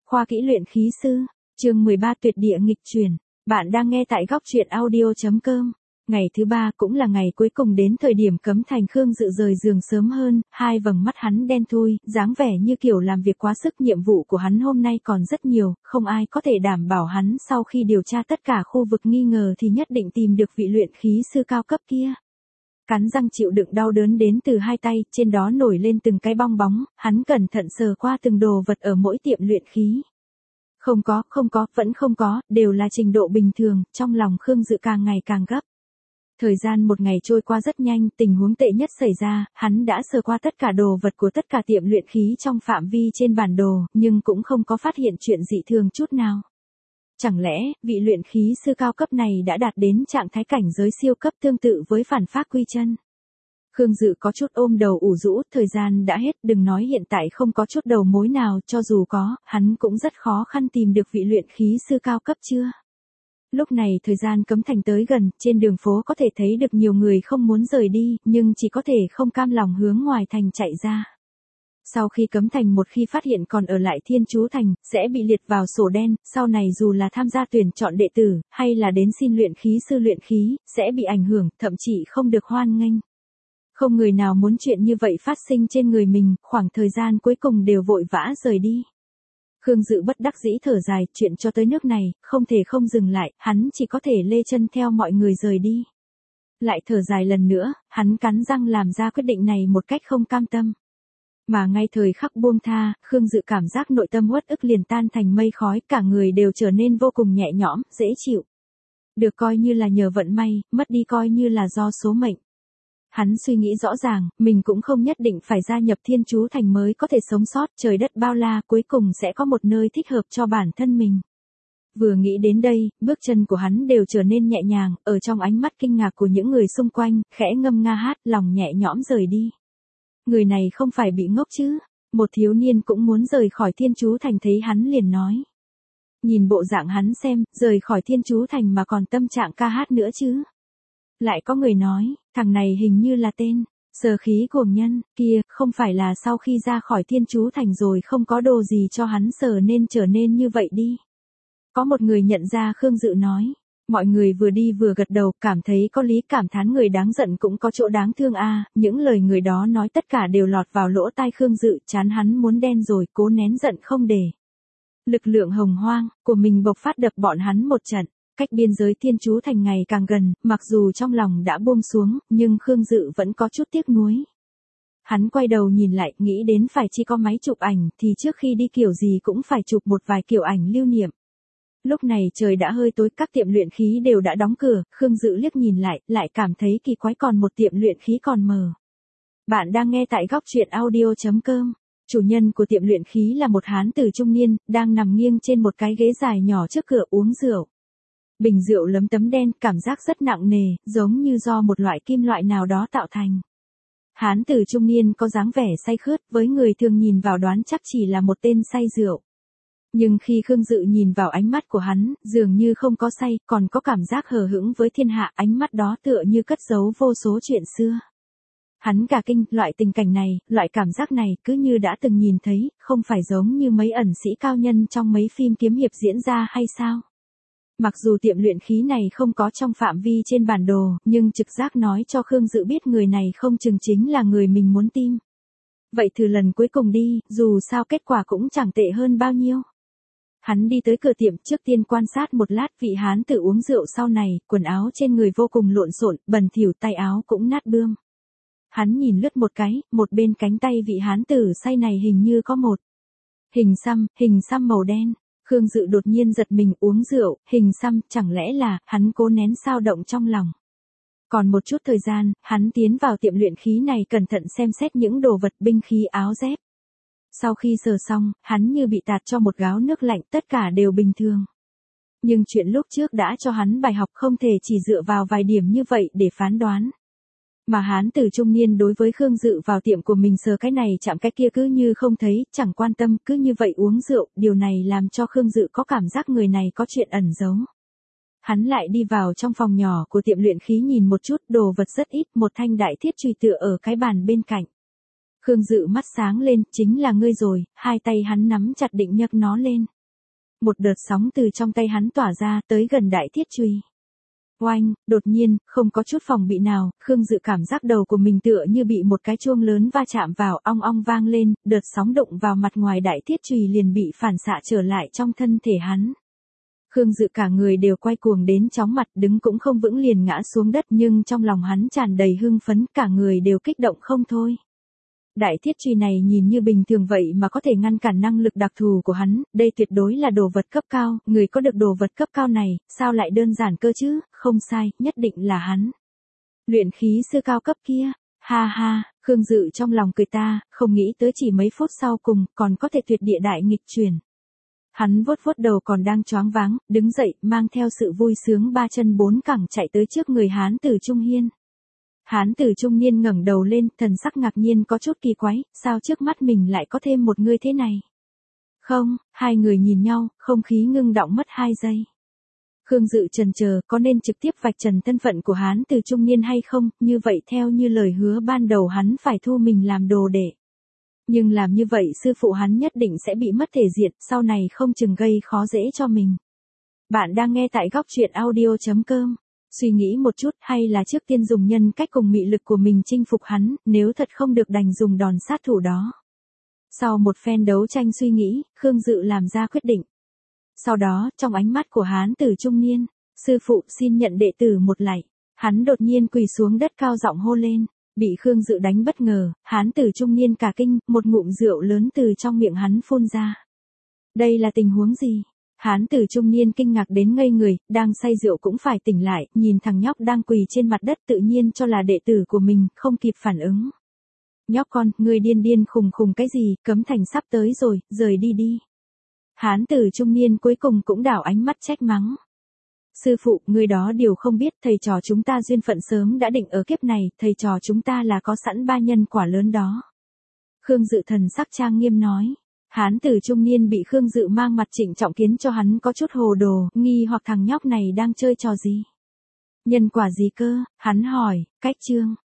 Khoa kỹ luyện khí sư, chương 13 tuyệt địa nghịch chuyển. Bạn đang nghe tại góc truyện audio.com. Ngày thứ ba cũng là ngày cuối cùng đến thời điểm Cấm Thành. Khương Dự rời giường sớm hơn, hai vầng mắt hắn đen thui, dáng vẻ như kiểu làm việc quá sức. Nhiệm vụ của hắn hôm nay còn rất nhiều, không ai có thể đảm bảo hắn sau khi điều tra tất cả khu vực nghi ngờ thì nhất định tìm được vị luyện khí sư cao cấp kia. Cắn răng chịu đựng đau đớn đến từ hai tay, trên đó nổi lên từng cái bong bóng, hắn cẩn thận sờ qua từng đồ vật ở mỗi tiệm luyện khí. Không có, vẫn không có, đều là trình độ bình thường, trong lòng Khương Dự càng ngày càng gấp. Thời gian một ngày trôi qua rất nhanh, tình huống tệ nhất xảy ra, hắn đã sờ qua tất cả đồ vật của tất cả tiệm luyện khí trong phạm vi trên bản đồ, nhưng cũng không có phát hiện chuyện dị thường chút nào. Chẳng lẽ, vị luyện khí sư cao cấp này đã đạt đến trạng thái cảnh giới siêu cấp tương tự với Phản Phác Quy Chân? Khương Dự có chút ôm đầu ủ rũ, thời gian đã hết, đừng nói hiện tại không có chút đầu mối nào, cho dù có, hắn cũng rất khó khăn tìm được vị luyện khí sư cao cấp chưa. Lúc này thời gian Cấm Thành tới gần, trên đường phố có thể thấy được nhiều người không muốn rời đi, nhưng chỉ có thể không cam lòng hướng ngoài thành chạy ra. Sau khi Cấm Thành một khi phát hiện còn ở lại Thiên Chú Thành, sẽ bị liệt vào sổ đen, sau này dù là tham gia tuyển chọn đệ tử, hay là đến xin luyện khí sư luyện khí, sẽ bị ảnh hưởng, thậm chí không được hoan nghênh. Không người nào muốn chuyện như vậy phát sinh trên người mình, khoảng thời gian cuối cùng đều vội vã rời đi. Khương Dự bất đắc dĩ thở dài, chuyện cho tới nước này, không thể không dừng lại, hắn chỉ có thể lê chân theo mọi người rời đi. Lại thở dài lần nữa, hắn cắn răng làm ra quyết định này một cách không cam tâm. Mà ngay thời khắc buông tha, Khương Dự cảm giác nội tâm uất ức liền tan thành mây khói, cả người đều trở nên vô cùng nhẹ nhõm, dễ chịu. Được coi như là nhờ vận may, mất đi coi như là do số mệnh. Hắn suy nghĩ rõ ràng, mình cũng không nhất định phải gia nhập Thiên Chú Thành mới có thể sống sót, trời đất bao la, cuối cùng sẽ có một nơi thích hợp cho bản thân mình. Vừa nghĩ đến đây, bước chân của hắn đều trở nên nhẹ nhàng, ở trong ánh mắt kinh ngạc của những người xung quanh, khẽ ngâm nga hát, lòng nhẹ nhõm rời đi. Người này không phải bị ngốc chứ? Một thiếu niên cũng muốn rời khỏi Thiên Chú Thành thấy hắn liền nói. Nhìn bộ dạng hắn xem, rời khỏi Thiên Chú Thành mà còn tâm trạng ca hát nữa chứ? Lại có người nói, thằng này hình như là tên Sở Khí Cuồng Nhân, kia, không phải là sau khi ra khỏi Thiên Chú Thành rồi không có đồ gì cho hắn sờ nên trở nên như vậy đi. Có một người nhận ra Khương Dự nói. Mọi người vừa đi vừa gật đầu, cảm thấy có lý, cảm thán người đáng giận cũng có chỗ đáng thương a. Những lời người đó nói tất cả đều lọt vào lỗ tai Khương Dự, chán hắn muốn đen rồi, cố nén giận không để lực lượng hồng hoang của mình bộc phát đập bọn hắn một trận. Cách biên giới Thiên Chú Thành ngày càng gần, mặc dù trong lòng đã buông xuống, nhưng Khương Dự vẫn có chút tiếc nuối. Hắn quay đầu nhìn lại, nghĩ đến phải chỉ có máy chụp ảnh, thì trước khi đi kiểu gì cũng phải chụp một vài kiểu ảnh lưu niệm. Lúc này trời đã hơi tối, các tiệm luyện khí đều đã đóng cửa, Khương Dự liếc nhìn lại cảm thấy kỳ quái, còn một tiệm luyện khí còn mở. Bạn đang nghe tại góc truyện audio.com. Chủ nhân của tiệm luyện khí là một hán tử trung niên, đang nằm nghiêng trên một cái ghế dài nhỏ trước cửa uống rượu. Bình rượu lấm tấm đen, cảm giác rất nặng nề, giống như do một loại kim loại nào đó tạo thành. Hán tử trung niên có dáng vẻ say khướt, với người thường nhìn vào đoán chắc chỉ là một tên say rượu. Nhưng khi Khương Dự nhìn vào ánh mắt của hắn, dường như không có say, còn có cảm giác hờ hững với thiên hạ, ánh mắt đó tựa như cất giấu vô số chuyện xưa. Hắn cả kinh, loại tình cảnh này, loại cảm giác này, cứ như đã từng nhìn thấy, không phải giống như mấy ẩn sĩ cao nhân trong mấy phim kiếm hiệp diễn ra hay sao? Mặc dù tiệm luyện khí này không có trong phạm vi trên bản đồ, nhưng trực giác nói cho Khương Dự biết người này không chừng chính là người mình muốn tìm. Vậy thử lần cuối cùng đi, dù sao kết quả cũng chẳng tệ hơn bao nhiêu. Hắn đi tới cửa tiệm, trước tiên quan sát một lát vị hán tử uống rượu sau này, quần áo trên người vô cùng lộn xộn, bẩn thỉu, tay áo cũng nát bươm. Hắn nhìn lướt một cái, một bên cánh tay vị hán tử say này hình như có một hình xăm màu đen. Khương Dự đột nhiên giật mình, uống rượu, hình xăm, chẳng lẽ là, hắn cố nén xao động trong lòng. Còn một chút thời gian, hắn tiến vào tiệm luyện khí này cẩn thận xem xét những đồ vật, binh khí, áo dép. Sau khi sờ xong, hắn như bị tạt cho một gáo nước lạnh, tất cả đều bình thường. Nhưng chuyện lúc trước đã cho hắn bài học, không thể chỉ dựa vào vài điểm như vậy để phán đoán. Mà hán tử trung niên đối với Khương Dự vào tiệm của mình sờ cái này chạm cái kia cứ như không thấy, chẳng quan tâm, cứ như vậy uống rượu, điều này làm cho Khương Dự có cảm giác người này có chuyện ẩn giấu. Hắn lại đi vào trong phòng nhỏ của tiệm luyện khí nhìn một chút, đồ vật rất ít, một thanh đại thiết chùy tựa ở cái bàn bên cạnh. Khương Dự mắt sáng lên, chính là ngươi rồi, hai tay hắn nắm chặt định nhấc nó lên. Một đợt sóng từ trong tay hắn tỏa ra tới gần đại thiết chùy. Oanh, đột nhiên, không có chút phòng bị nào, Khương Dự cảm giác đầu của mình tựa như bị một cái chuông lớn va chạm vào, ong ong vang lên, đợt sóng đụng vào mặt ngoài đại thiết chùy liền bị phản xạ trở lại trong thân thể hắn. Khương Dự cả người đều quay cuồng đến chóng mặt, đứng cũng không vững liền ngã xuống đất, nhưng trong lòng hắn tràn đầy hưng phấn, cả người đều kích động không thôi. Đại thiết truy này nhìn như bình thường vậy mà có thể ngăn cản năng lực đặc thù của hắn, đây tuyệt đối là đồ vật cấp cao, người có được đồ vật cấp cao này, sao lại đơn giản cơ chứ, không sai, nhất định là hắn. Luyện khí sư cao cấp kia, ha ha, Khương Dự trong lòng cười ta, không nghĩ tới chỉ mấy phút sau cùng, còn có thể tuyệt địa đại nghịch chuyển. Hắn vuốt vuốt đầu còn đang choáng váng, đứng dậy, mang theo sự vui sướng ba chân bốn cẳng chạy tới trước người Hán Tử Trung Hiên. Hán Tử trung niên ngẩng đầu lên, thần sắc ngạc nhiên có chút kỳ quái, sao trước mắt mình lại có thêm một người thế này? Không, hai người nhìn nhau, không khí ngưng đọng mất 2 giây. Khương Dự chần chờ, có nên trực tiếp vạch trần thân phận của Hán Tử trung niên hay không, như vậy theo như lời hứa ban đầu hắn phải thu mình làm đồ đệ. Nhưng làm như vậy sư phụ hắn nhất định sẽ bị mất thể diện, sau này không chừng gây khó dễ cho mình. Bạn đang nghe tại góc truyện audio.com. Suy nghĩ một chút, hay là trước tiên dùng nhân cách cùng mị lực của mình chinh phục hắn, nếu thật không được đành dùng đòn sát thủ đó. Sau một phen đấu tranh suy nghĩ, Khương Dự làm ra quyết định. Sau đó, trong ánh mắt của Hán Tử trung niên, sư phụ xin nhận đệ tử một lạy. Hắn đột nhiên quỳ xuống đất cao giọng hô lên, bị Khương Dự đánh bất ngờ, Hán Tử trung niên cả kinh, một ngụm rượu lớn từ trong miệng hắn phun ra. Đây là tình huống gì? Hán Tử trung niên kinh ngạc đến ngây người, đang say rượu cũng phải tỉnh lại, nhìn thằng nhóc đang quỳ trên mặt đất tự nhiên cho là đệ tử của mình, không kịp phản ứng. Nhóc con, ngươi điên điên khùng khùng cái gì, cấm thành sắp tới rồi, rời đi đi. Hán Tử trung niên cuối cùng cũng đảo ánh mắt trách mắng. Sư phụ, ngươi đó điều không biết, thầy trò chúng ta duyên phận sớm đã định ở kiếp này, thầy trò chúng ta là có sẵn 3 nhân quả lớn đó. Khương Dự thần sắc trang nghiêm nói. Hán Tử trung niên bị Khương Dự mang mặt trịnh trọng khiến cho hắn có chút hồ đồ, nghi hoặc thằng nhóc này đang chơi trò gì. Nhân quả gì cơ, hắn hỏi, cách chương.